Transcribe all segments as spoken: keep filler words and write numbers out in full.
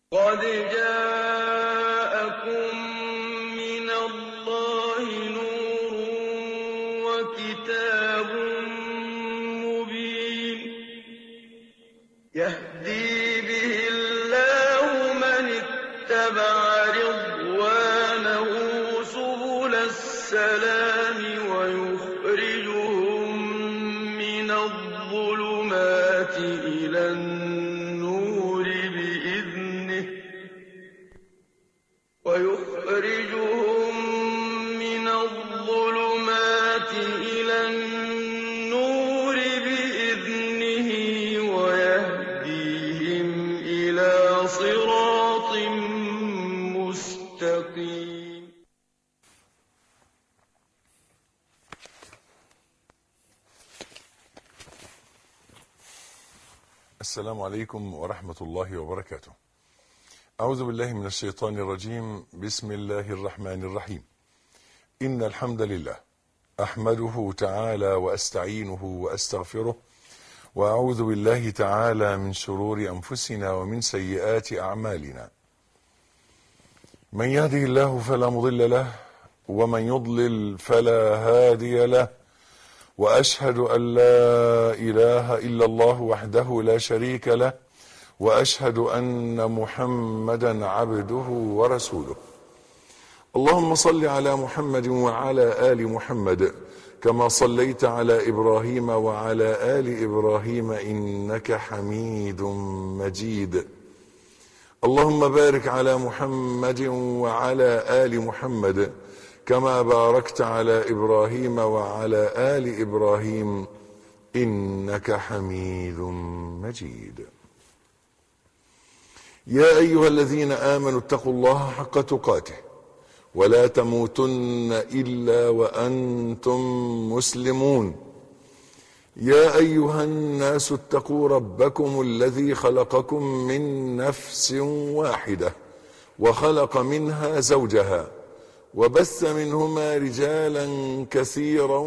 قد جاءكم من الله نور وكتاب مبين يهدي به الله من اتبع رضوانه سبل السلام ويخرجهم من الظلمات إلى النور بإذنه ويخرجهم من الظلمات إلى النور بإذنه ويهديهم إلى صراط مستقيم. السلام عليكم ورحمة الله وبركاته. أعوذ بالله من الشيطان الرجيم. بسم الله الرحمن الرحيم. إن الحمد لله أحمده تعالى وأستعينه وأستغفره، وأعوذ بالله تعالى من شرور أنفسنا ومن سيئات أعمالنا. من يهده الله فلا مضل له، ومن يضلل فلا هادي له، وأشهد أن لا إله إلا الله وحده لا شريك له، وأشهد أن محمدا عبده ورسوله. اللهم صل على محمد وعلى آل محمد كما صليت على إبراهيم وعلى آل إبراهيم إنك حميد مجيد. اللهم بارك على محمد وعلى آل محمد كما باركت على إبراهيم وعلى آل إبراهيم إنك حميد مجيد. يا أيها الذين آمنوا اتقوا الله حق تقاته ولا تموتن إلا وأنتم مسلمون. يا أيها الناس اتقوا ربكم الذي خلقكم من نفس واحدة وخلق منها زوجها وبث منهما رجالا كثيرا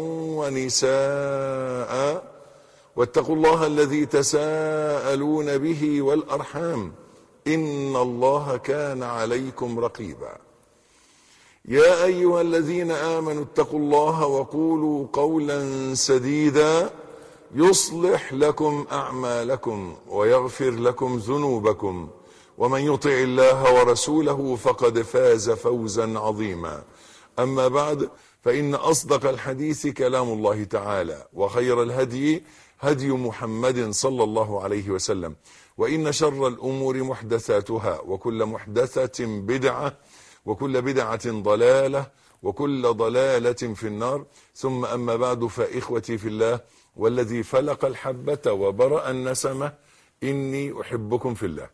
ونساء، واتقوا الله الذي تساءلون به والأرحام إن الله كان عليكم رقيبا. يا أيها الذين آمنوا اتقوا الله وقولوا قولا سديدا يصلح لكم أعمالكم ويغفر لكم ذنوبكم، ومن يطع الله ورسوله فقد فاز فوزا عظيما. أما بعد، فإن أصدق الحديث كلام الله تعالى، وخير الهدي هدي محمد صلى الله عليه وسلم، وإن شر الأمور محدثاتها، وكل محدثة بدعة، وكل بدعة ضلالة، وكل ضلالة في النار. ثم أما بعد، فإخوتي في الله والذي فلق الحبة وبرأ النسمة، إني أحبكم في الله،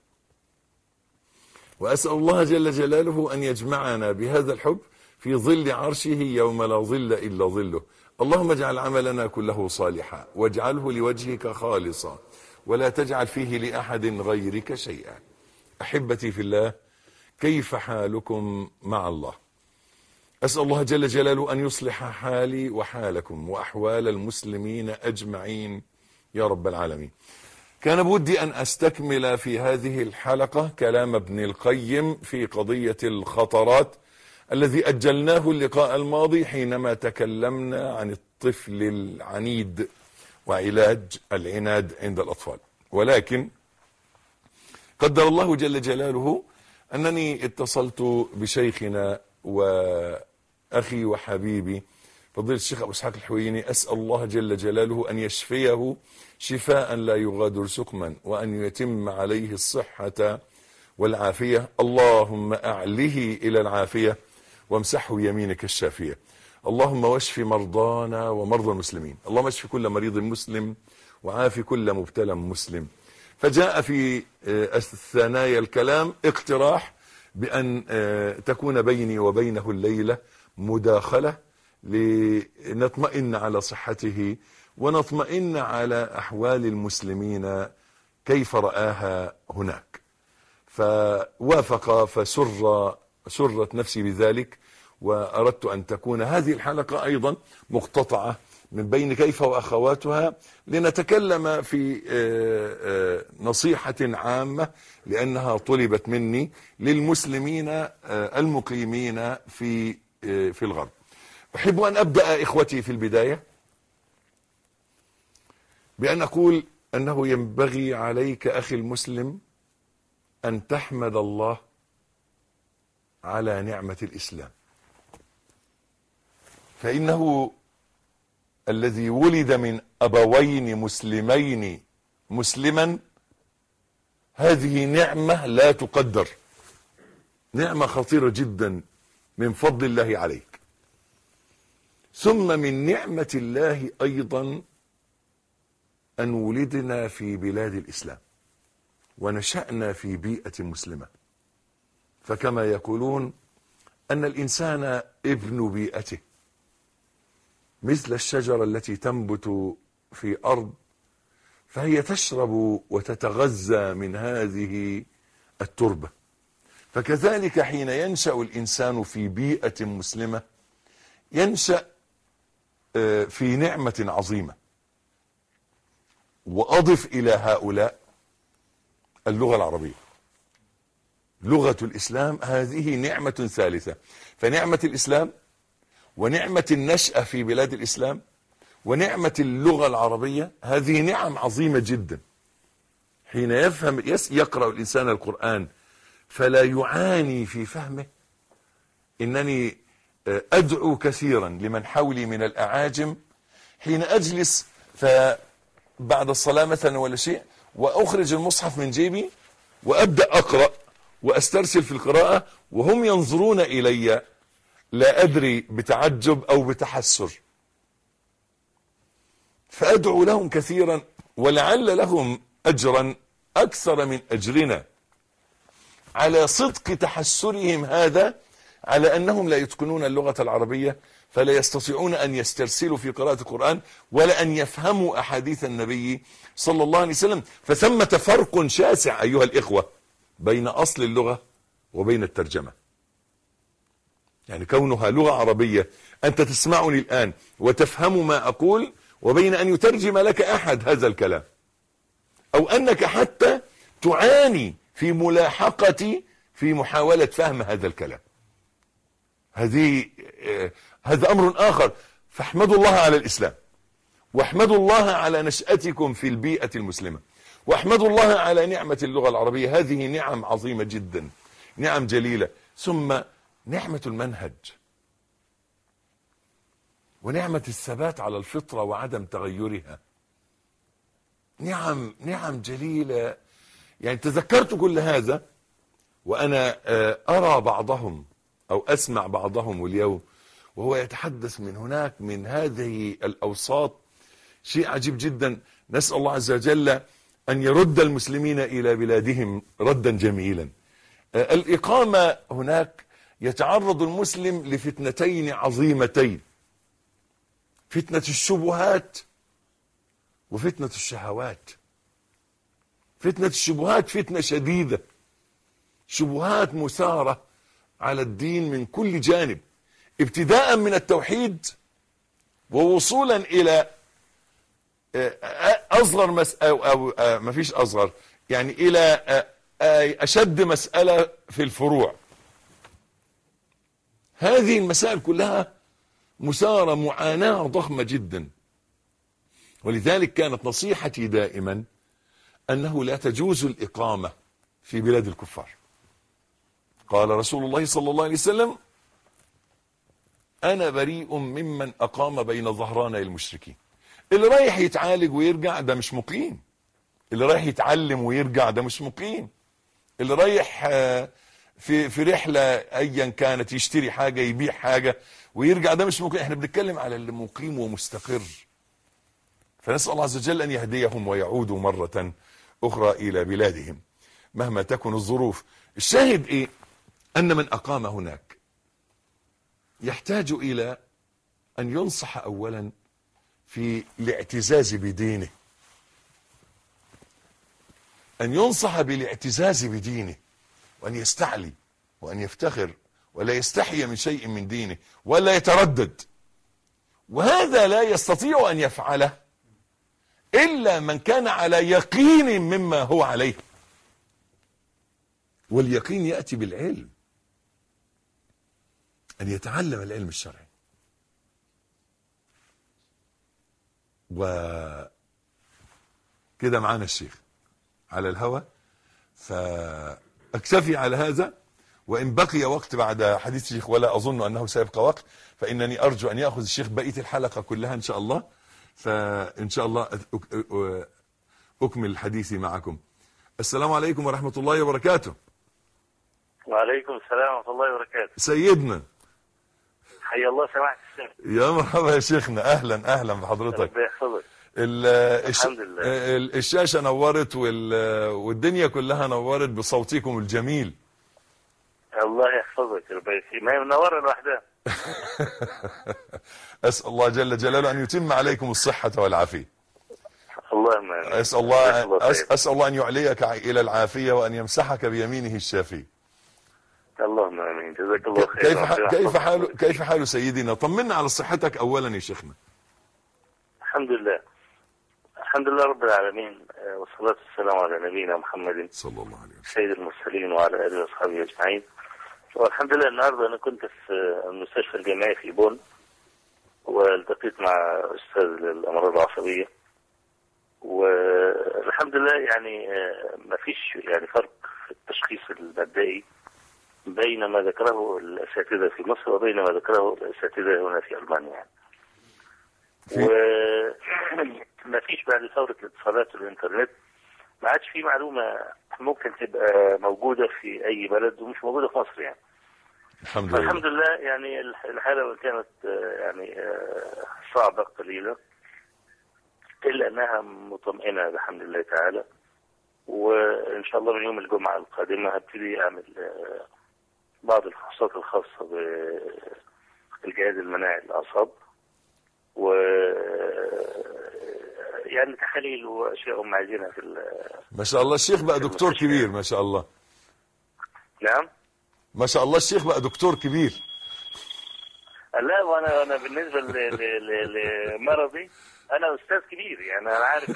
وأسأل الله جل جلاله أن يجمعنا بهذا الحب في ظل عرشه يوم لا ظل إلا ظله. اللهم اجعل عملنا كله صالحا، واجعله لوجهك خالصا، ولا تجعل فيه لأحد غيرك شيئا. أحبتي في الله، كيف حالكم مع الله؟ أسأل الله جل جلاله أن يصلح حالي وحالكم وأحوال المسلمين أجمعين يا رب العالمين. كان بودي أن أستكمل في هذه الحلقة كلام ابن القيم في قضية الخطرات الذي أجلناه اللقاء الماضي حينما تكلمنا عن الطفل العنيد وعلاج العناد عند الأطفال. ولكن قدر الله جل جلاله أنني اتصلت بشيخنا وأخي وحبيبي فضيلة الشيخ أبو إسحاق الحويني، أسأل الله جل جلاله أن يشفيه شفاء لا يغادر سقما، وأن يتم عليه الصحة والعافية. اللهم أعله إلى العافية وامسحه يمينك الشافية. اللهم واشف مرضانا ومرضى المسلمين. اللهم اشف كل مريض مسلم وعافي كل مبتلى مسلم. فجاء في الثنايا الكلام اقتراح بأن تكون بيني وبينه الليلة مداخلة لنطمئن على صحته ونطمئن على أحوال المسلمين كيف رآها هناك. فوافق، فسر سرت نفسي بذلك، وأردت أن تكون هذه الحلقة أيضا مقتطعة من بين كيف وأخواتها لنتكلم في نصيحة عامة لأنها طلبت مني للمسلمين المقيمين في في الغرب. أحب أن أبدأ إخوتي في البداية بأن أقول أنه ينبغي عليك أخي المسلم أن تحمد الله على نعمة الإسلام، فإنه الذي ولد من أبوين مسلمين مسلما هذه نعمة لا تقدر، نعمة خطيرة جدا من فضل الله عليك. ثم من نعمة الله أيضا أن ولدنا في بلاد الإسلام ونشأنا في بيئة مسلمة، فكما يقولون أن الإنسان ابن بيئته، مثل الشجرة التي تنبت في أرض فهي تشرب وتتغذى من هذه التربة، فكذلك حين ينشأ الإنسان في بيئة مسلمة ينشأ في نعمة عظيمة. وأضف إلى هؤلاء اللغة العربية، لغة الإسلام هذه نعمة ثالثة، فنعمة الإسلام ونعمة النشأة في بلاد الإسلام ونعمة اللغة العربية هذه نعم عظيمة جدا. حين يفهم يقرأ الإنسان القرآن فلا يعاني في فهمه. إنني أدعو كثيرا لمن حولي من الأعاجم حين أجلس فبعد الصلاة مثلا ولا شيء وأخرج المصحف من جيبي وأبدأ أقرأ وأسترسل في القراءة وهم ينظرون إلي لا أدري بتعجب أو بتحسر، فأدعو لهم كثيرا ولعل لهم أجرا أكثر من أجرنا على صدق تحسرهم هذا على أنهم لا يتقنون اللغة العربية فلا يستطيعون أن يسترسلوا في قراءة القرآن ولا أن يفهموا أحاديث النبي صلى الله عليه وسلم. فثمة فرق شاسع أيها الإخوة بين أصل اللغة وبين الترجمة. يعني كونها لغة عربية أنت تسمعني الآن وتفهم ما أقول، وبين أن يترجم لك أحد هذا الكلام، أو أنك حتى تعاني في ملاحقتي في محاولة فهم هذا الكلام. هذه آه هذا أمر آخر. فاحمدوا الله على الإسلام، واحمدوا الله على نشأتكم في البيئة المسلمة، واحمدوا الله على نعمة اللغة العربية، هذه نعم عظيمة جدا، نعم جليلة. ثم نعمة المنهج ونعمة الثبات على الفطرة وعدم تغيرها، نعم نعم جليلة. يعني تذكرت كل هذا وأنا أرى بعضهم أو أسمع بعضهم اليوم وهو يتحدث من هناك من هذه الأوساط شيء عجيب جدا. نسأل الله عز وجل أن يرد المسلمين إلى بلادهم ردا جميلا. الإقامة هناك يتعرض المسلم لفتنتين عظيمتين، فتنة الشبهات وفتنة الشهوات. فتنة الشبهات فتنة شديدة، شبهات مثارة على الدين من كل جانب، ابتداء من التوحيد ووصولا إلى أصغر مسألة أو ما فيش أصغر، يعني إلى أشد مسألة في الفروع. هذه المسائل كلها مثارة معاناة ضخمة جدا، ولذلك كانت نصيحتي دائما أنه لا تجوز الإقامة في بلاد الكفار. قال رسول الله صلى الله عليه وسلم: أنا بريء ممن أقام بين ظهراني المشركين. اللي رايح يتعالج ويرجع ده مش مقيم، اللي رايح يتعلم ويرجع ده مش مقيم، اللي رايح في في رحلة أيا كانت يشتري حاجة يبيع حاجة ويرجع ده مش مقيم. احنا بنتكلم على اللي مقيم ومستقر. فنسأل الله عز وجل أن يهديهم ويعودوا مرة أخرى إلى بلادهم مهما تكن الظروف. الشاهد إيه؟ أن من أقام هناك يحتاج إلى أن ينصح أولا في الاعتزاز بدينه، أن ينصح بالاعتزاز بدينه، وأن يستعلي وأن يفتخر ولا يستحي من شيء من دينه ولا يتردد، وهذا لا يستطيع أن يفعله إلا من كان على يقين مما هو عليه، واليقين يأتي بالعلم، أن يتعلم العلم الشرعي. وكده معانا الشيخ على الهوى، فأكتفي على هذا، وإن بقي وقت بعد حديث الشيخ ولا أظن أنه سيبقى وقت، فإنني أرجو أن يأخذ الشيخ بقية الحلقة كلها إن شاء الله. فإن شاء الله أكمل حديثي معكم. السلام عليكم ورحمة الله وبركاته. وعليكم السلام ورحمة الله وبركاته. سيدنا حيا الله سماحة الشيخ. يا مرحبا يا شيخنا، أهلا أهلا بحضرتك. ربنا يحفظك. الحمد لله. الشاشة نورت والدنيا كلها نورت بصوتكم الجميل. الله يحفظك. ربنا يسلمك. ما هي منورة لوحدها. أسأل الله جل جلاله أن يتم عليكم الصحة والعافية. اللهم آمين. أسأل الله أسأل الله أن يعليك إلى العافية وأن يمسحك بيمينه الشافي. اللهم آمين. جزاك الله خير. كيف كيف حال كيف حال سيدنا؟ طمنا على صحتك أولا يا شيخنا. الحمد لله. الحمد لله رب العالمين، والصلاة والسلام على نبينا محمد صلى الله عليه وسلم سيد المرسلين وعلى آله وأصحابه أجمعين. والحمد لله النهارده أنا كنت في المستشفى الجامعي في بون، والتقيت مع أستاذ الأمراض العصبية، والحمد لله يعني ما فيش يعني فرق في التشخيص المبدئي بين ما ذكره الأساتذة في مصر وبين ما ذكره الأساتذة هنا في ألمانيا يعني. وما فيش بعد ثورة الاتصالات والإنترنت ما عادش في معلومة ممكن تبقى موجودة في أي بلد ومش موجودة في مصر يعني. الحمد لله. الحمد لله يعني الحالة كانت يعني صعبة قليلا، إلا أنها مطمئنة بحمد الله تعالى. وإن شاء الله من يوم الجمعة القادمة هبتدي أعمل بعض الفحوصات الخاصة بالجهاز المناعي للأعصاب، و يعني تحاليل وأشياء هم عايزينها في ما شاء الله. الشيخ بقى دكتور كبير ما شاء الله. نعم ما شاء الله الشيخ بقى دكتور كبير. لا، وانا انا بالنسبه لمرضي انا استاذ كبير يعني. انا عارف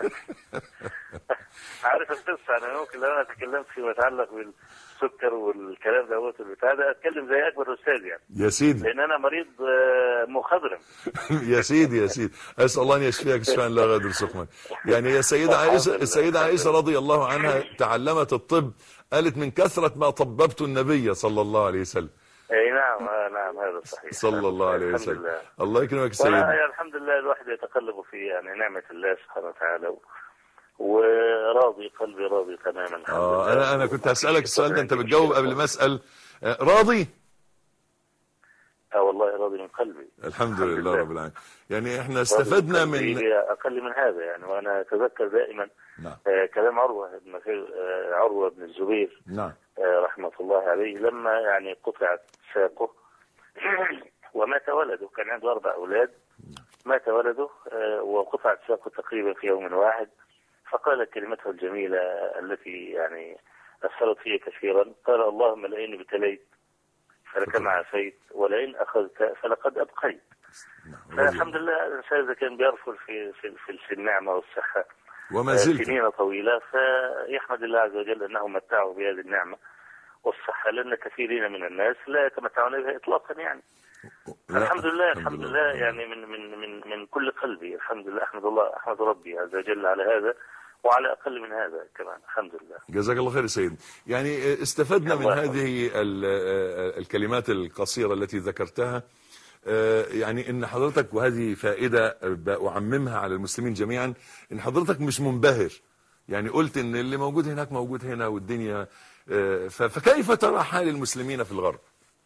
عارف القصه. انا ممكن لو انا تكلمت فيما يتعلق بالسكر والكلام دوت والبتاع ده اتكلم زي اكبر استاذ يعني. يا سيدي. لان انا مريض مخضرم. يا سيدي يا سيدي، اسال الله ان يشفيك شفاء لا يغادر سقما. يعني يا السيده عائشه السيده عائشه رضي الله عنها تعلمت الطب، قالت من كثره ما طببت النبي صلى الله عليه وسلم. اي نعم نعم هذا صحيح. صلى الله عليه وسلم. لله. الله يكرمك سيدنا. يعني الحمد لله الواحد يتقلب في يعني نعمه الله سبحانه وتعالى، وراضي قلبي راضي تماما. الحمد اه لله. انا انا كنت هسالك السؤال ده، انت بتجاوب قبل ما اسال. راضي؟ اه والله راضي من قلبي. الحمد لله رب العالمين. يعني احنا استفدنا من اقل من هذا يعني. وانا اتذكر دائما نعم. آه كلام عروه بن آه عروه بن الزبير نعم آه رحمه الله عليه، لما يعني قطعت ساقه ومات ولده، كان عنده اربع اولاد، مات ولده آه وقطعت ساقه تقريبا في يوم واحد، فقال كلمته الجميله التي يعني اثرت فيه كثيرا، قال: اللهم لئن ابتليت فلكما عافيت، ولئن اخذت فلقد ابقيت. فالحمد لله الانسان اذا كان بيرفل في في في النعمه والصحه وما زلت سنين طويله، فيحمد الله عز وجل انه متعه بهذه النعمه والصحه، لان كثيرين من الناس لا يتمتعون بها اطلاقا يعني. الحمد لله الحمد لله يعني من من من من كل قلبي الحمد لله. احمد الله احمد ربي عز وجل على هذا، وعلى اقل من هذا كمان الحمد لله. جزاك الله خير سيدي. يعني استفدنا من هذه الكلمات القصيره التي ذكرتها، يعني ان حضرتك، وهذه فائده اعممها على المسلمين جميعا، ان حضرتك مش منبهر، يعني قلت ان اللي موجود هناك موجود هنا والدنيا. فكيف ترى حال المسلمين في الغرب؟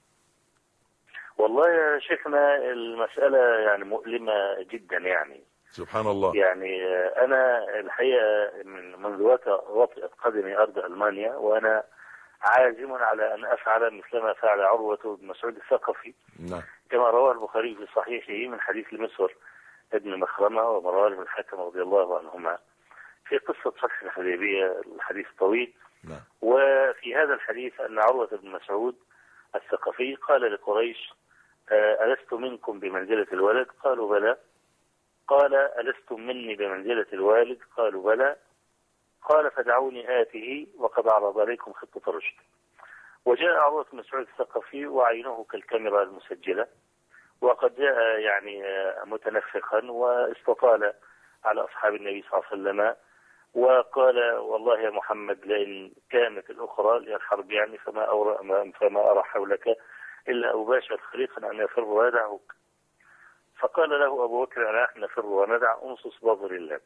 والله يا شيخنا المساله يعني مؤلمه جدا يعني. سبحان الله. يعني انا الحقيقه من منذ وطئت قدمي ارض المانيا وانا عازم على ان افعل مثلما فعل عروه بن مسعود الثقفي. نعم. كما رواه البخاري في صحيحه من حديث المسور ابن مخرمه ومروان بن الحكم رضي الله عنهما في قصه صلح الحديبيه، الحديث طويل. نعم. وفي هذا الحديث ان عروه بن مسعود الثقفي قال لقريش: ألست منكم بمنزلة الولد؟ قالوا بلى. قال ألستم مني بمنزلة الوالد؟ قالوا بلى. قال فدعوني آته وقد عرض عليكم خطة رشد. وجاء عروة بن مسعود الثقفي وعينه كالكاميرا المسجلة، وقد جاء يعني متنفخا واستطال على أصحاب النبي صلى الله عليه وسلم وقال والله يا محمد لئن كانت الأخرى للحرب يعني فما, أورى فما أرى حولك إلا أباشر خليقا أن يفر ويدعوك. فقال له أبو بكر أنا نحن نفر وندع أنصص بظر الله.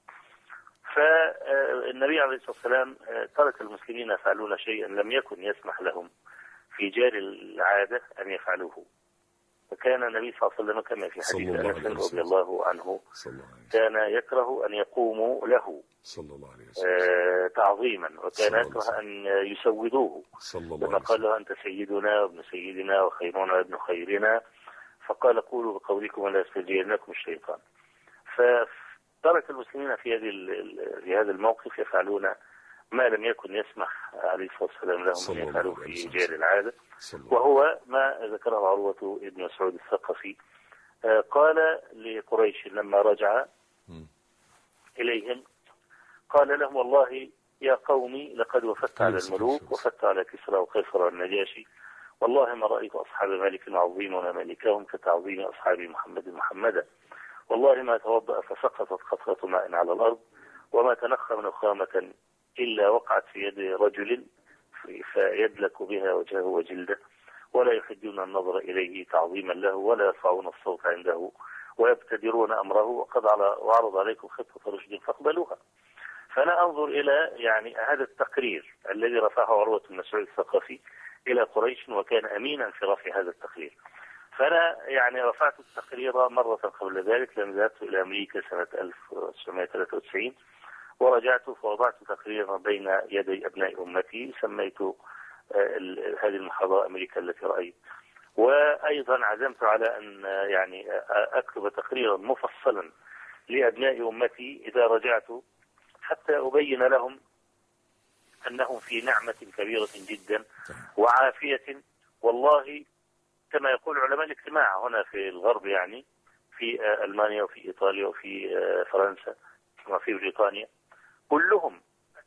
فالنبي عليه الصلاة والسلام ترك المسلمين يفعلون شيئا لم يكن يسمح لهم في جاري العادة أن يفعلوه. وكان النبي صلى الله عليه وسلم كما في حديث أنس رضي الله عنه كان يكره أن يقوموا له صلى الله عليه وسلم تعظيما، وكان يكره أن يسودوه لما قال له أنت سيدنا وابن سيدنا وخيرنا وابن خيرنا، فقال قولوا بقولكم ولا يستجيرنكم الشيطان. فترك المسلمين في هذه في هذا الموقف يفعلون ما لم يكن يسمح عليه الصلاة والسلام لهم أن يفعلوا في جار العادة، وهو ما ذكره عروة ابن مسعود الثقفي. قال لقريش لما رجع إليهم قال لهم والله يا قومي لقد وفدت على الملوك وفدت على كسرى وقيصر والنجاشي، والله ما رأيت أصحاب مالك عظيمون ملكهم كتعظيم أصحاب محمد محمدا، والله ما توضأ فسقطت قطرة ماء على الأرض وما تنخى نخامة إلا وقعت في يد رجل فيدلك بها وجهه وجلده، ولا يحدون النظر إليه تعظيما له ولا يرفعون الصوت عنده ويبتدرون أمره، وقد وعرض عليكم خطة رشد فاقبلوها. فأنا أنظر إلى يعني هذا التقرير الذي رفعه عروة بن مسعود الثقفي إلى قريش، وكان أمينا في رفع هذا التقرير. فأنا يعني رفعت التقرير مرة قبل ذلك لما ذهبت إلى أمريكا سنة ألف وتسعمائة وثلاثة وتسعين، ورجعت فوضعت تقريرا بين يدي أبناء أمتي سميت هذه المحاضرة أمريكا التي رأيت، وأيضا عزمت على أن يعني أكتب تقريرا مفصلا لأبناء أمتي إذا رجعت حتى أبين لهم أنهم في نعمة كبيرة جدا وعافية، والله كما يقول علماء الاجتماع هنا في الغرب يعني في ألمانيا وفي إيطاليا وفي فرنسا وفي بريطانيا كلهم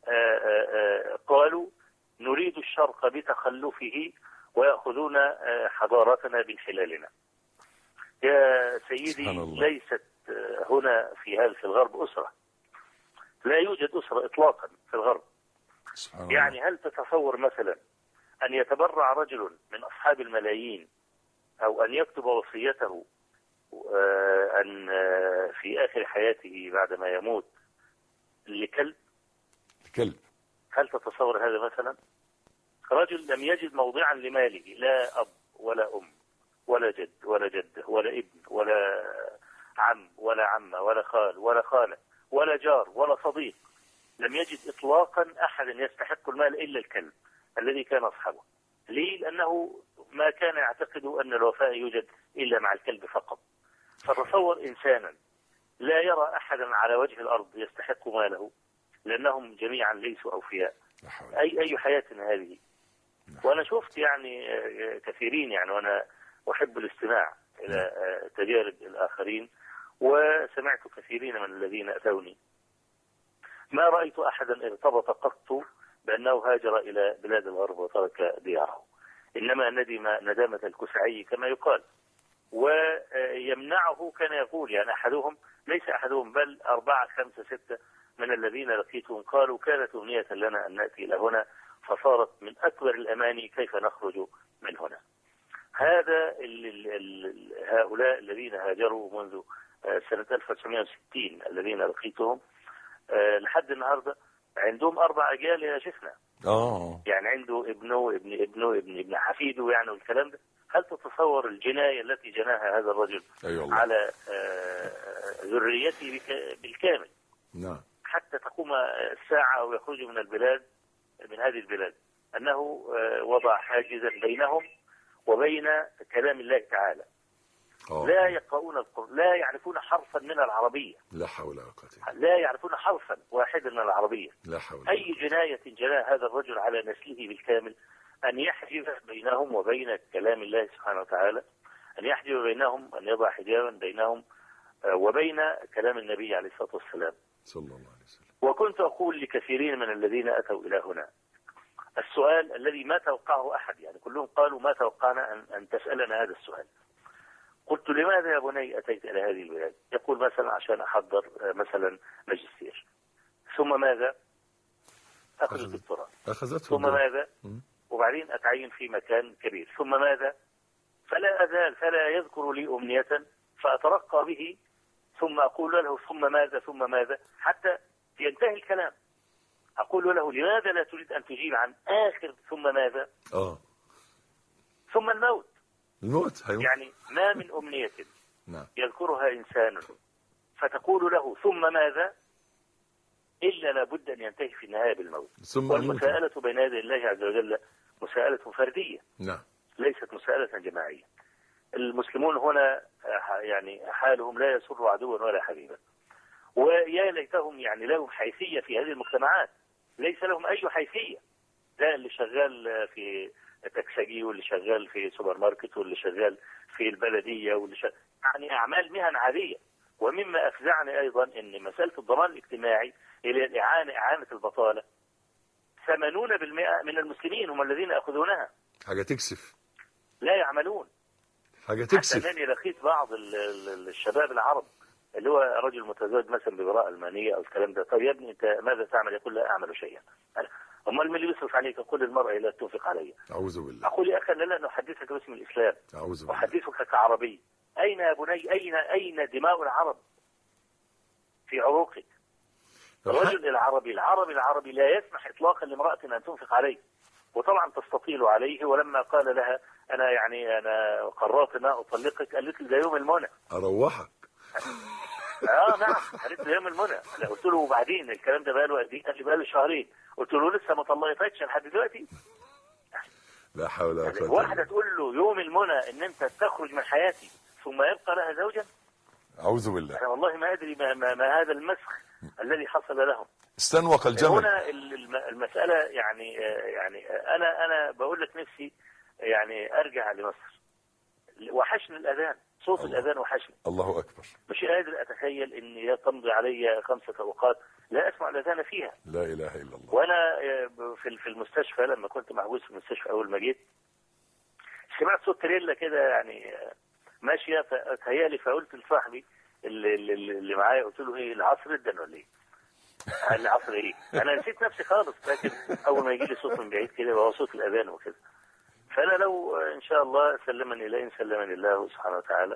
قالوا نريد الشرق بتخلفه ويأخذون حضارتنا بانحلالنا. يا سيدي ليست هنا في هذا في الغرب أسرة، لا يوجد أسرة إطلاقا في الغرب. يعني هل تتصور مثلا أن يتبرع رجل من أصحاب الملايين أو أن يكتب وصيته أن في آخر حياته بعدما يموت لكلب؟ كلب. هل تتصور هذا مثلا؟ رجل لم يجد موضعا لماله، لا أب ولا أم ولا جد ولا جدة ولا ابن ولا عم ولا عمة ولا خال ولا خالة ولا جار ولا صديق، لم يجد إطلاقا أحدا يستحق المال إلا الكلب الذي كان أصحابه. ليه؟ لأنه ما كان يعتقد أن الوفاء يوجد إلا مع الكلب فقط. فتصور إنسانا لا يرى أحدا على وجه الأرض يستحق ماله لأنهم جميعا ليسوا أوفياء. أي أي حياة هذه؟ وأنا شفت يعني كثيرين يعني، وأنا أحب الاستماع إلى تجارب الآخرين، وسمعت كثيرين من الذين أتوني ما رأيت أحدا ارتبط قط بأنه هاجر إلى بلاد الغرب وترك دياره، إنما ندم ندامة الكسعي كما يقال. ويمنعه كان يقول يعني أحدهم ليس أحدهم بل أربعة خمسة ستة من الذين لقيتهم قالوا كانت أمنية لنا أن نأتي إلى هنا فصارت من أكبر الأماني كيف نخرج من هنا. هذا ال ال ال هؤلاء الذين هاجروا منذ سنة ألف وتسعمائة وستين الذين لقيتهم لحد النهاردة عندهم أربع أجيال يا شيخنا. آه. يعني عنده ابنه ابن ابنه ابن ابن حفيده يعني والكلام ده. هل تتصور الجناية التي جناها هذا الرجل أيوة على ذريته بالكامل؟ نعم. حتى تقوم الساعة أو يخرجوا من البلاد من هذه البلاد أنه وضع حاجزا بينهم وبين كلام الله تعالى. أوه. لا يقرؤون القرآن، لا يعرفون حرفا من العربية. لا حول ولا قوة. لا يعرفون حرفا واحدا من العربية. لا حول. أي جناية جناها هذا الرجل على نسله بالكامل أن يحجز بينهم وبين كلام الله سبحانه وتعالى أن يحجب بينهم، أن يضع حجابا بينهم وبين كلام النبي عليه الصلاة والسلام صلى الله عليه وسلم. وكنت أقول لكثيرين من الذين أتوا إلى هنا السؤال الذي ما توقعه أحد، يعني كلهم قالوا ما توقعنا أن, أن تسألنا هذا السؤال. قلت لماذا يا بني أتيت إلى هذه البلاد؟ يقول مثلا عشان أحضر مثلا ماجستير. ثم ماذا؟ أخذ الدكتوراه. ثم ماذا؟ وبعدين أتعين في مكان كبير. ثم ماذا؟ فلا أزال فلا يذكر لي أمنية فأترقى به، ثم أقول له ثم ماذا ثم ماذا حتى ينتهي الكلام. أقول له لماذا لا تريد أن تجيب عن آخر ثم ماذا؟ آه. ثم الموت. الموت هيوم. يعني ما من أمنية نعم. يذكرها إنسان فتقول له ثم ماذا إلا لابد أن ينتهي في النهاية بالموت. والمساءلة بين يدي الله عز وجل مساءلة فردية. نعم. ليست مساءلة جماعية. المسلمون هنا يعني حالهم لا يسر عدوا ولا حبيبا، ويا ليتهم يعني لهم حيثية في هذه المجتمعات. ليس لهم أي حيثية، ده اللي شغال في تكسجي واللي شغال في سوبر ماركت واللي شغال في البلدية واللي شغال يعني أعمال مهن عادية. ومما أفزعني أيضا أن مسألة الضمان الاجتماعي إلى الإعانة إعانة البطالة ثمانين بالمئة من المسلمين هم الذين يأخذونها. حاجة تكسف. لا يعملون. حاجة تكسف. حتى أنني لقيت بعض الشباب العرب اللي هو رجل متزوج مثلا بامرأة ألمانية أو الكلام ده، طيب يا ابني أنت ماذا تعمل؟ يقول لا أعمل شيئا. أمال من اللي يصرف عليك؟ أقول المرأة لا تنفق علي. أعوذ بالله. أقول يا أخي لا لا نحدثك باسم الإسلام. أعوذ بالله. أحدثك كعربي. أين يا بني أين أين دماء العرب في عروقك؟ الرجل العربي العربي العربي لا يسمح إطلاقا لامرأة أن تنفق عليه، وطبعا تستطيل عليه. ولما قال لها أنا يعني أنا قررت ما أطلقك قالت لي ده يوم المنى. أروحك. اه نعم قالت له يوم المنى. قلت له وبعدين الكلام ده بقاله قد ايه؟ قال لي بقاله شهرين. قلت له لسه ما طلقتكش لحد دلوقتي؟ لا حول ولا قوة إلا واحدة تقول له يوم المنى ان انت تخرج من حياتي ثم يبقى لها زوجا؟ أعوذ بالله. انا والله ما ادري ما, ما, ما هذا المسخ الذي حصل لهم. استنوق الجمل. هنا المسألة يعني يعني انا انا بقول لك نفسي يعني ارجع لمصر. وحشني الاذان، صوت الله. الاذان وحشني. الله اكبر. مش قادر اتخيل ان تمضي علي خمسة اوقات لا اسمع الاذان فيها. لا اله الا الله. وانا في في المستشفى لما كنت محبوس في المستشفى اول ما جيت سمعت صوت تريلا كده يعني ماشيه، فتهيألي فقلت لصاحبي اللي, اللي, اللي معايا قلت له ايه العصر جدا ولا ايه؟ قال لي عصر ايه؟ انا نسيت نفسي خالص، لكن اول ما يجي لي صوت من بعيد كده وهو صوت الاذان وكده. فانا لو ان شاء الله سلمني اليه سلمني الله سبحانه وتعالى،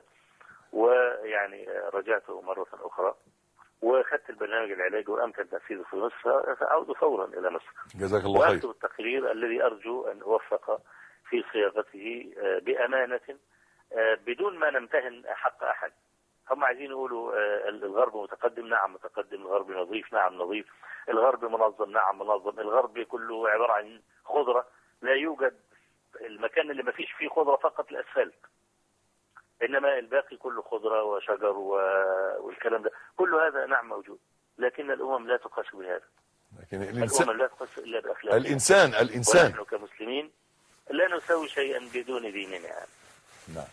ويعني رجعت مرة أخرى وأخذت البرنامج العلاجي وأمكن تنفيذه في مصر، فأعود فورا إلى مصر. جزاك الله خير. وأكتب التقرير الذي أرجو أن أوفق في صياغته بأمانة بدون ما نمتهن حق أحد. هم عايزين يقولوا الغرب متقدم، نعم متقدم. الغرب نظيف، نعم نظيف. الغرب منظم، نعم منظم. الغرب كله عبارة عن خضرة، لا يوجد المكان اللي ما فيش فيه خضرة فقط الأسفلت، إنما الباقي كله خضرة وشجر والكلام ده كل هذا نعم موجود. لكن الأمم لا تقاس بهذا. لكن الإنسان الأمم لا تقاس إلا بأخلاقها. الإنسان الإنسان ونحن كمسلمين لا نسوي شيئا بدون ديننا يعني. نعم.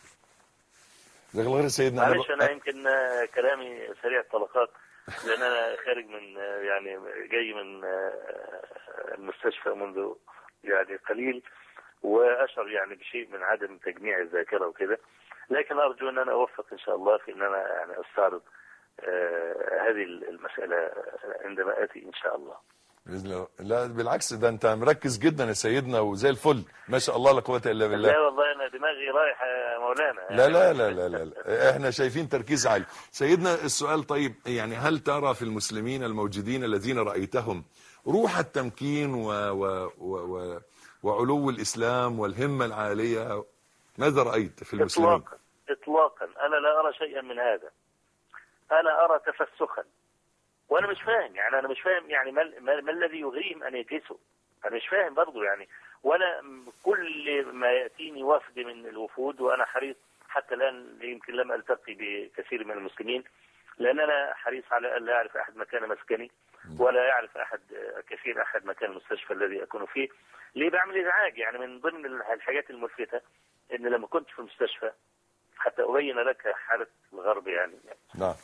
جزاك الله خير سيدنا. معلش أنا يمكن كلامي سريع الطلقات لأن أنا خارج من يعني جاي من المستشفى منذ يعني قليل، وأشعر يعني بشيء من عدم تجميع الذاكرة وكده، لكن أرجو أن أنا أوفق إن شاء الله في أن أنا يعني أستعرض آه هذه المسألة عندما آتي إن شاء الله. بإذن الله. لا بالعكس، ده أنت مركز جدا يا سيدنا وزي الفل ما شاء الله لا قوة إلا بالله. لا والله أنا دماغي رايحة يا مولانا. لا لا لا لا لا, لا. إحنا شايفين تركيز عالي. سيدنا السؤال طيب يعني هل ترى في المسلمين الموجودين الذين رأيتهم روح التمكين و, و, و, و وعلو الإسلام والهمة العالية؟ ماذا رأيت في المسلمين؟ إطلاقا إطلاقا أنا لا أرى شيئا من هذا. أنا أرى تفسخا، وأنا مش فاهم يعني أنا مش فاهم يعني ما, ما, ما الذي يغريهم أن يجلسوا. أنا مش فاهم برضو يعني. وأنا كل ما يأتيني وفد من الوفود وأنا حريص حتى الآن يمكن لم ألتقي بكثير من المسلمين، لأن أنا حريص على أن لا يعرف أحد مكان مسكني ولا يعرف أحد كثير أحد مكان المستشفى الذي أكون فيه. ليه بعمل إزعاج؟ يعني من ضمن الحاجات الملفتة إن لما كنت في المستشفى حتى أبين لك حالة الغرب يعني. نعم.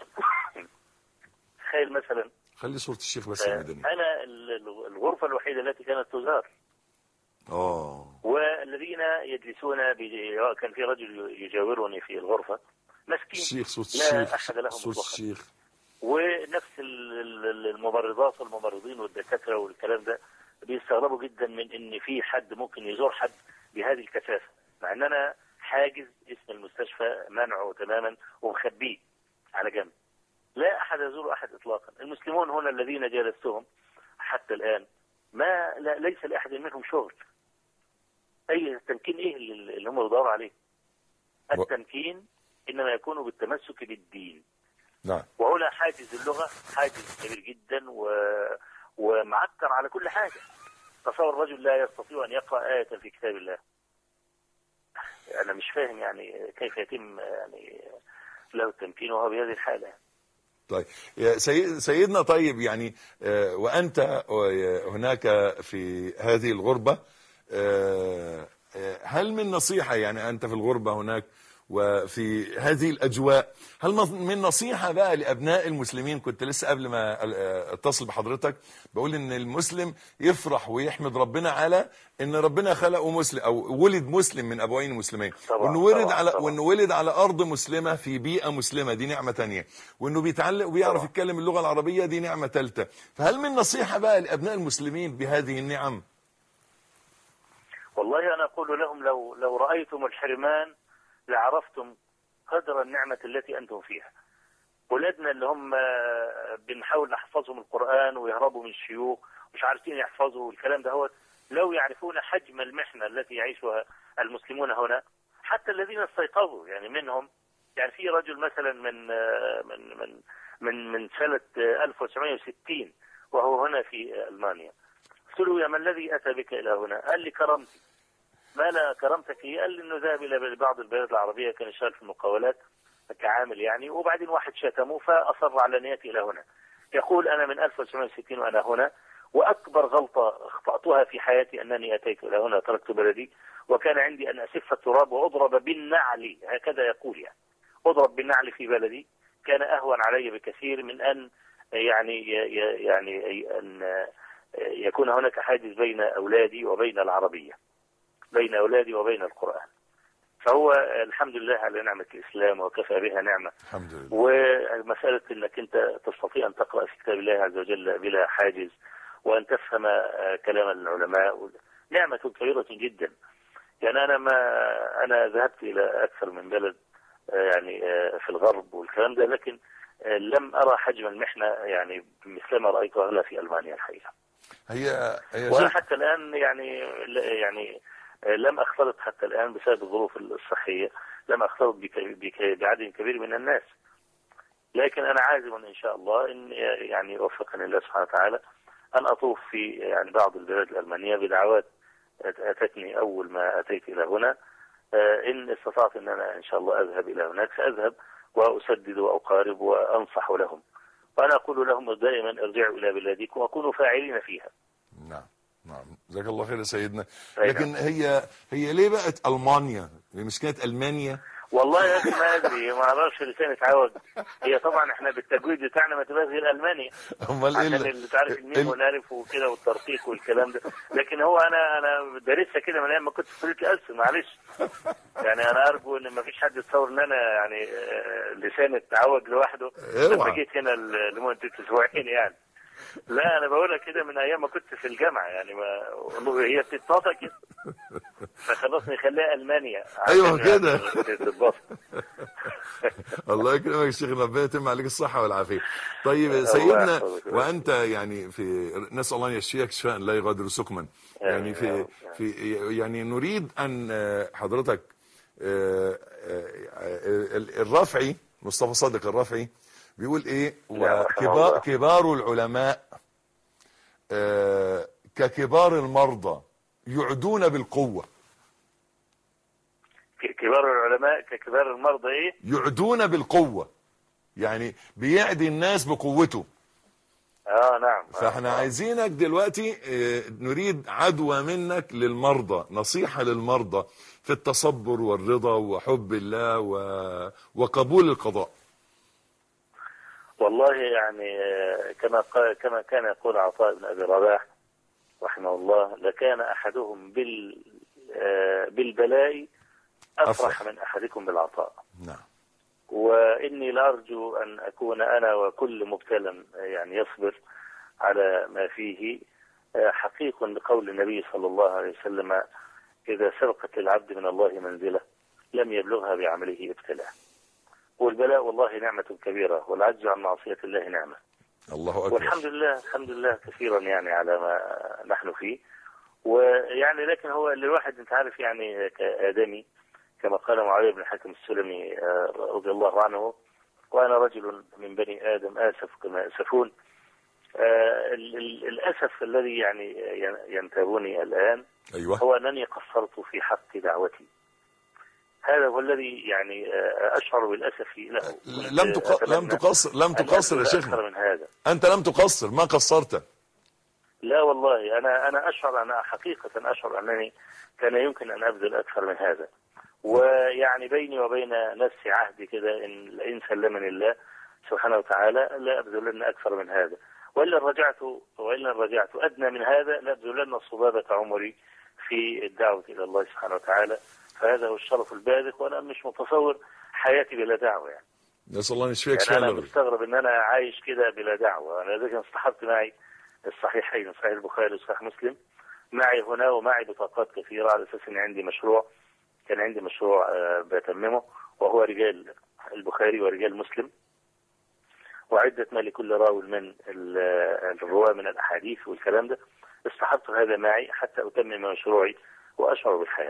تخيل مثلا، خلي صورة الشيخ بس المدني. أنا الغرفة الوحيدة التي كانت تزار، اه والذين يجلسون بي... كان في رجل يجاورني في الغرفة مسكين، الشيخ صوت لا الشيخ أحد له صوت مطلقا، الشيخ. ونفس الممرضات والممرضين والدكاترة والكلام ده بيستغربوا جدا من ان في حد ممكن يزور حد بهذه الكثافة، مع ان انا حاجز اسم المستشفى منعه تماما ومخبيه على جنب. لا احد يزور احد اطلاقا. المسلمون هنا الذين جالستهم حتى الان ما لا ليس لاحد منهم شغل. اي تمكين ايه اللي هم يدوروا عليه؟ التمكين انما يكون بالتمسك بالدين. نعم. وهنا حاجز اللغة حاجز كبير جدا و... ومعكر على كل حاجة. تصور رجل لا يستطيع أن يقرأ آية في كتاب الله. أنا مش فاهم يعني كيف يتم يعني له التمكين وهو بهذه الحالة. طيب يا سيد سيدنا، طيب يعني وأنت هناك في هذه الغربة، هل من نصيحة، يعني أنت في الغربة هناك وفي هذه الأجواء، هل من نصيحة بقى لأبناء المسلمين؟ كنت لسه قبل ما اتصل بحضرتك بقول إن المسلم يفرح ويحمد ربنا على إن ربنا خلقه مسلم أو ولد مسلم من أبوين مسلمين، وإنه ولد على وإنه ولد على أرض مسلمة في بيئة مسلمة، دي نعمة تانية، وإنه بيتعلم وبيعرف يتكلم اللغة العربية، دي نعمة ثالثة. فهل من نصيحة بقى لأبناء المسلمين بهذه النعم؟ والله أنا أقول لهم لو لو رأيتم الحرمان لعرفتم قدر النعمة التي أنتم فيها. ولادنا اللي هم بنحاول نحفظهم القرآن ويهربوا من الشيوخ مش عارفين يحفظوا الكلام ده، هو لو يعرفون حجم المحنة التي يعيشها المسلمون هنا، حتى الذين استيقظوا يعني منهم، يعني في رجل مثلا من من من من, من سنة ألف وتسعمائة وستين وهو هنا في ألمانيا. قلت له: يا ما الذي أتى بك إلى هنا؟ قال لي: كرمتي. ما لا كرمتك هي؟ قال لي انه ذهب الى بعض البلاد العربيه، كان يشتغل في المقاولات كعامل يعني، وبعدين واحد شتمه فاصر على نيتي الى هنا. يقول: انا من ألف وتسعمائة وستين وانا هنا، واكبر غلطه اخطاتها في حياتي انني اتيت الى هنا، تركت بلدي، وكان عندي ان اسف التراب واضرب بالنعل، هكذا يقول يعني، اضرب بالنعل في بلدي كان اهون علي بكثير من ان يعني يعني ان يكون هناك حاجز بين اولادي وبين العربيه، بين أولادي وبين القرآن. فهو الحمد لله على نعمة الإسلام وكفى بها نعمة. الحمد لله. ومسألة أنك أنت تستطيع أن تقرأ في كتاب الله عز وجل بلا حاجز، وأن تفهم كلام العلماء، نعمة كبيرة جدا. يعني أنا ما أنا ذهبت إلى أكثر من بلد يعني في الغرب والكلام ده، لكن لم أرى حجم المحنة يعني مثلما رأيتها هنا في ألمانيا الحقيقة. هي هي وحتى الآن يعني يعني لم أختلط حتى الآن بسبب الظروف الصحية، لم أختلط بعدد كبير من الناس، لكن أنا عازم إن شاء الله إن يعني يوفقني الله سبحانه وتعالى أن أطوف في يعني بعض البلاد الألمانية بدعوات أتتني أول ما أتيت إلى هنا. إن استطعت أن أنا إن شاء الله أذهب إلى هناك سأذهب وأسدد وأقارب وأنصح لهم، وأنا أقول لهم دائما: ارجعوا إلى بلادكم وكونوا فاعلين فيها. نعم نعم، جزاك الله خير يا سيدنا. لكن هي هي ليه بقت ألمانيا؟ مش كانت ألمانيا؟ والله يا اخي ما ادري، ما اعرفش لساني اتعود. هي طبعا احنا بالتجويد بتاعنا ما تبقاش غير المانيا، امال ايه اللي اللي تعرف الميم والالف وكده والترقيق والكلام ده. لكن هو انا انا دارسها كده من ايام ما كنت في كليه الألسن، معلش يعني. انا ارجو ان ما فيش حد يتصور ان انا يعني لساني اتعود لوحده لما جيت هنا لمده اسبوعين يعني. لا انا بقولها كده من ايام ما كنت في الجامعه يعني، ما هي بتتنطق كده، فخلاص نخليها المانيا. ايوه كده. الله يكرمك يا شيخ، ربنا يتم عليك الصحه والعافيه. طيب سيدنا، وانت يعني في نسال الله ان يشفيك شفاء لا يغادر سقما، يعني في في يعني نريد ان حضرتك الرافعي مصطفى صادق الرافعي بيقول ايه: وكبار كبار العلماء آه ككبار المرضى يعدون بالقوة. كبار العلماء ككبار المرضى ايه؟ يعدون بالقوة، يعني بيعدي الناس بقوته. اه نعم. فاحنا آه. عايزينك دلوقتي آه، نريد عدوى منك للمرضى، نصيحة للمرضى في التصبر والرضا وحب الله و... وقبول القضاء. والله يعني آه، كما قال كما كان يقول عطاء بن ابي رباح رحمه الله: لكان احدهم بال آه، بالبلاء افرح أفرح. من احدكم بالعطاء. نعم. واني لارجو ان اكون انا وكل مبتلى يعني يصبر على ما فيه آه، حقيق لقول النبي صلى الله عليه وسلم: اذا سبقت العبد من الله منزله لم يبلغها بعمله ابتلاء. والبلاء والله نعمة كبيرة، والعجز عن معصية الله نعمة. الله أكبر. والحمد لله الحمد لله كثيرا يعني على ما نحن فيه. ويعني لكن هو اللي الواحد انت عارف يعني كآدمي، كما قال معاوية بن الحكم السلمي آه، رضي الله عنه: وأنا رجل من بني آدم آسف كما يأسفون. آه، ال- ال- الأسف الذي يعني ينتابني الآن أيوة. هو أنني قصرت في حق دعوتي. هذا هو الذي يعني آه، أشعر بالأسف له. لم تق... لم تقصر لم تقصر يا شيخنا. أكثر من هذا. أنت لم تقصر، ما قصرت. لا والله أنا أنا أشعر أنا حقيقة أشعر أنني كان يمكن أن أبذل أكثر من هذا. ويعني بيني وبين نفسي عهد كده إن إن سلمني الله سبحانه وتعالى لا أبذلن أكثر من هذا، وإلا رجعت وإلا رجعت أدنى من هذا لا أبذلن صبابة عمري في الدعوة إلى الله سبحانه وتعالى. فهذا هو الشرف البالغ، وأنا مش متصور حياتي بلا دعوة يعني. نسأل الله أن يشفيك يعني أنا شر. مستغرب إن أنا عايش كده بلا دعوة. أنا إذا كان اصطحبت معي الصحيحين صحيح البخاري وصحيح مسلم معي هنا، ومعي بطاقات كثيرة على أساس أن عندي مشروع، كان عندي مشروع آه، بتممه، وهو رجال البخاري ورجال مسلم، وعدة ما لكل راوي من ال- الرواة من الأحاديث والكلام ده. اصطحبت هذا معي حتى أتمم مشروعي وأشعر بالحياة.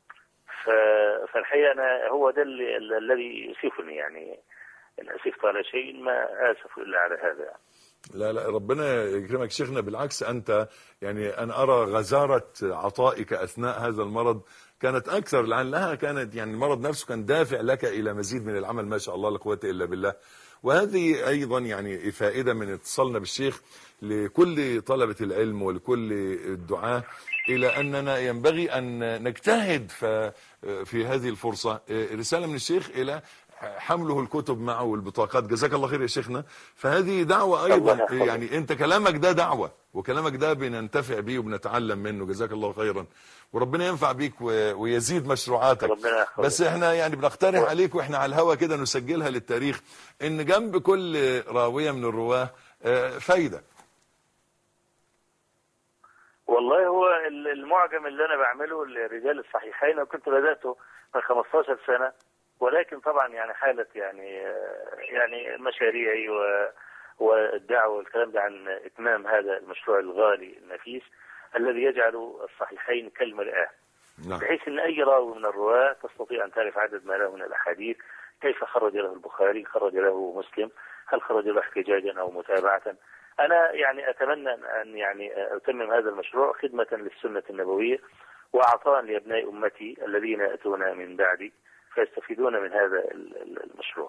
ف- فالحقيقة أنا هو ده اللي- ال- الذي يسيفني يعني. إن أسفت على شيء ما آسف إلا على هذا. لا لا ربنا يكرمك شيخنا، بالعكس أنت يعني أنا أرى غزارة عطائك أثناء هذا المرض كانت أكثر، لعلها كانت يعني المرض نفسه كان دافع لك إلى مزيد من العمل، ما شاء الله لا قوة إلا بالله. وهذه أيضا يعني فائدة من اتصالنا بالشيخ لكل طلبة العلم ولكل الدعاة، إلى أننا ينبغي أن نجتهد في هذه الفرصة. رسالة من الشيخ إلى حمله الكتب معه والبطاقات. جزاك الله خير يا شيخنا. فهذه دعوة أيضا، يعني أنت كلامك ده دعوة، وكلامك ده بننتفع بيه وبنتعلم منه. جزاك الله خيرا، وربنا ينفع بيك ويزيد مشروعاتك. بس احنا يعني بنقترح عليك واحنا على الهوا كده نسجلها للتاريخ، ان جنب كل راوية من الرواه فايدة. والله هو المعجم اللي انا بعمله لرجال الصحيحين وكنت بدأته من خمستاشر سنة، ولكن طبعا يعني حالة يعني يعني مشاريعي والدعوة والكلام ده عن اتمام هذا المشروع الغالي النفيس الذي يجعل الصحيحين كالمرآة، بحيث ان اي راوي من الرواة تستطيع ان تعرف عدد ما له من الاحاديث، كيف خرج له البخاري، خرج له مسلم، هل خرج له احتجاجا او متابعة. انا يعني اتمنى ان يعني اتمم هذا المشروع خدمة للسنة النبوية وعطاء لابناء امتي الذين ياتون من بعدي فيستفيدون من هذا المشروع.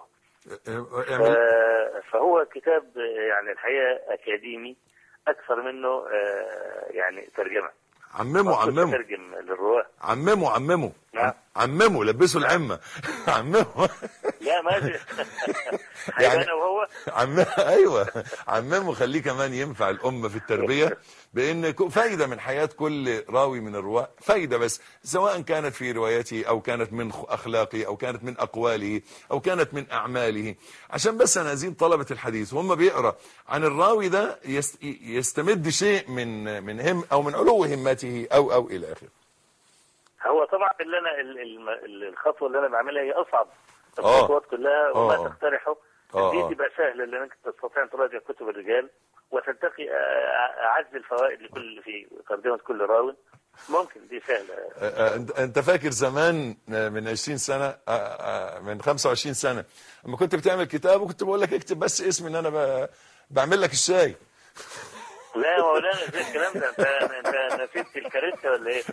فهو كتاب يعني الحقيقة اكاديمي اكثر منه يعني ترجمة. عممه عممه ترجم للرواه. عممه عممه نعم. عممه لبسه العمة. عممه. لا ماشي. يعني انا وهو عم ايوه عممه، خليه كمان ينفع الامه في التربيه، بان فايده من حياه كل راوي من الرواه، فايده بس سواء كانت في روايته او كانت من اخلاقه او كانت من اقواله او كانت من اعماله، عشان بس انا ازيد طلبه الحديث وهم بيقرا عن الراوي ده يستمد شيء من من هم او من علو همته او او الى اخره. هو طبعا اللي انا الخطوه اللي انا بعملها هي اصعب الخطوات كلها، وما أوه. تقترحه أوه. دي تبقى سهله لانك تستطيع ان تراجع كتب الرجال وتلتقي اعز الفوائد لكل في ترجمه كل راوي. ممكن دي سهله. انت فاكر زمان من عشرين سنه، من خمسة وعشرين سنه لما كنت بتعمل كتاب وكنت بقول لك اكتب بس اسمي ان انا بعمل لك الشاي؟ لا يا مولانا زي الكلام ده، انت انت نسيت الكاريتا ولا ايه؟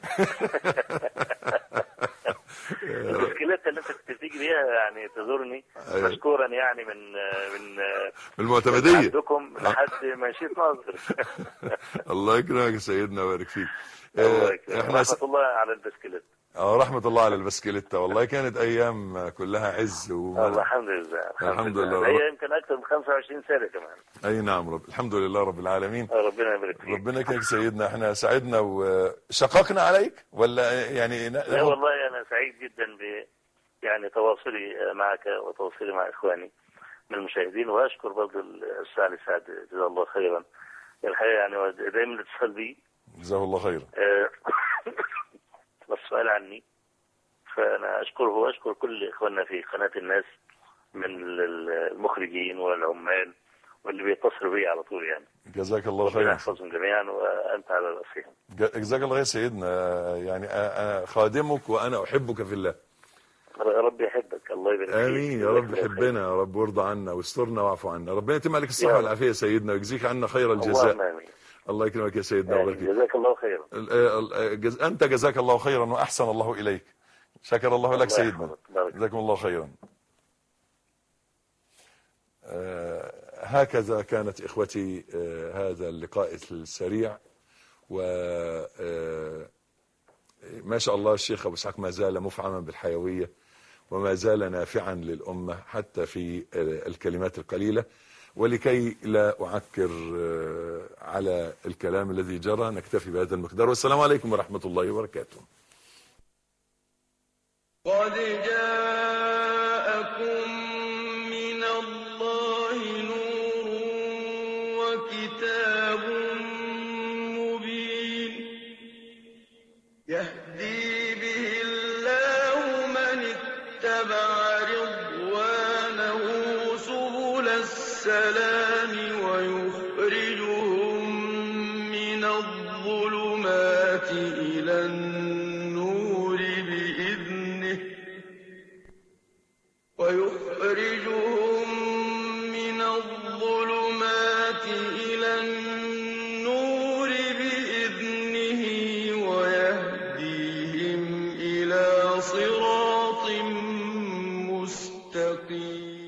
المشكلات اللي انت كنت بتيجي بيها يعني تزورني مشكورا يعني من من من المعتمديه عندكم لحد ما مشيت ناظر. الله يكرمك يا سيدنا ويبارك فيك. الله آه، يكرمك. احنا س... رحمة الله على البسكليت. اه رحمة الله على البسكليتة، والله كانت ايام كلها عز الله ومنع. الحمد لله. الحمد لله. هي يمكن اكثر من خمسة وعشرين سنة كمان. اي نعم، رب الحمد لله رب العالمين. ربنا يبارك فيك. ربنا يكرمك سيدنا، احنا سعدنا وشققنا عليك ولا يعني ن- لا والله انا سعيد جدا ب يعني تواصلي معك وتواصلي مع اخواني من المشاهدين، واشكر برضه الاستاذ علي سعد جزاه الله خيرا. الحقيقه يعني هو دايما الاتصال بي. جزاه الله خيرا. آه، والسؤال عني، فانا اشكره واشكر كل اخواننا في قناه الناس من المخرجين والعمال واللي بيتصلوا بي على طول يعني. جزاك الله ربنا خيرا. يحفظهم جميعا وانت على راسهم. ج- جزاك الله خير سيدنا، يعني انا خادمك وانا احبك في الله. رب يحبك. الله يبارك فيك. امين يا رب، حبنا يا رب، وارضى عنا واسترنا واعف عنا. ربنا يتم عليك الصحه والعافيه يا سيدنا ويجزيك عنا خير الجزاء. اللهم امين. الله يكرمك يا سيدنا ويبارك فيك. جزاك الله خيرا. ال- ال- جز- انت جزاك الله خيرا واحسن الله اليك. شكر الله لك الله سيدنا. يحفظك. بارك. جزاكم الله خيرا. آه، هكذا كانت إخوتي آه، هذا اللقاء السريع، و آه، ما شاء الله الشيخ أبو إسحاق ما زال مفعما بالحيوية وما زال نافعا للأمة حتى في آه، الكلمات القليلة. ولكي لا أعكر آه، على الكلام الذي جرى نكتفي بهذا المقدار، والسلام عليكم ورحمة الله وبركاته. قد جاءكم من الله نور وكتاب مبين يهدي به الله من اتبع رضوانه سبل السلام ويخرجهم من الظلمات إلى النور بإذنه ويخرجهم من الظلمات إلى النور بإذنه ويهديهم إلى صراط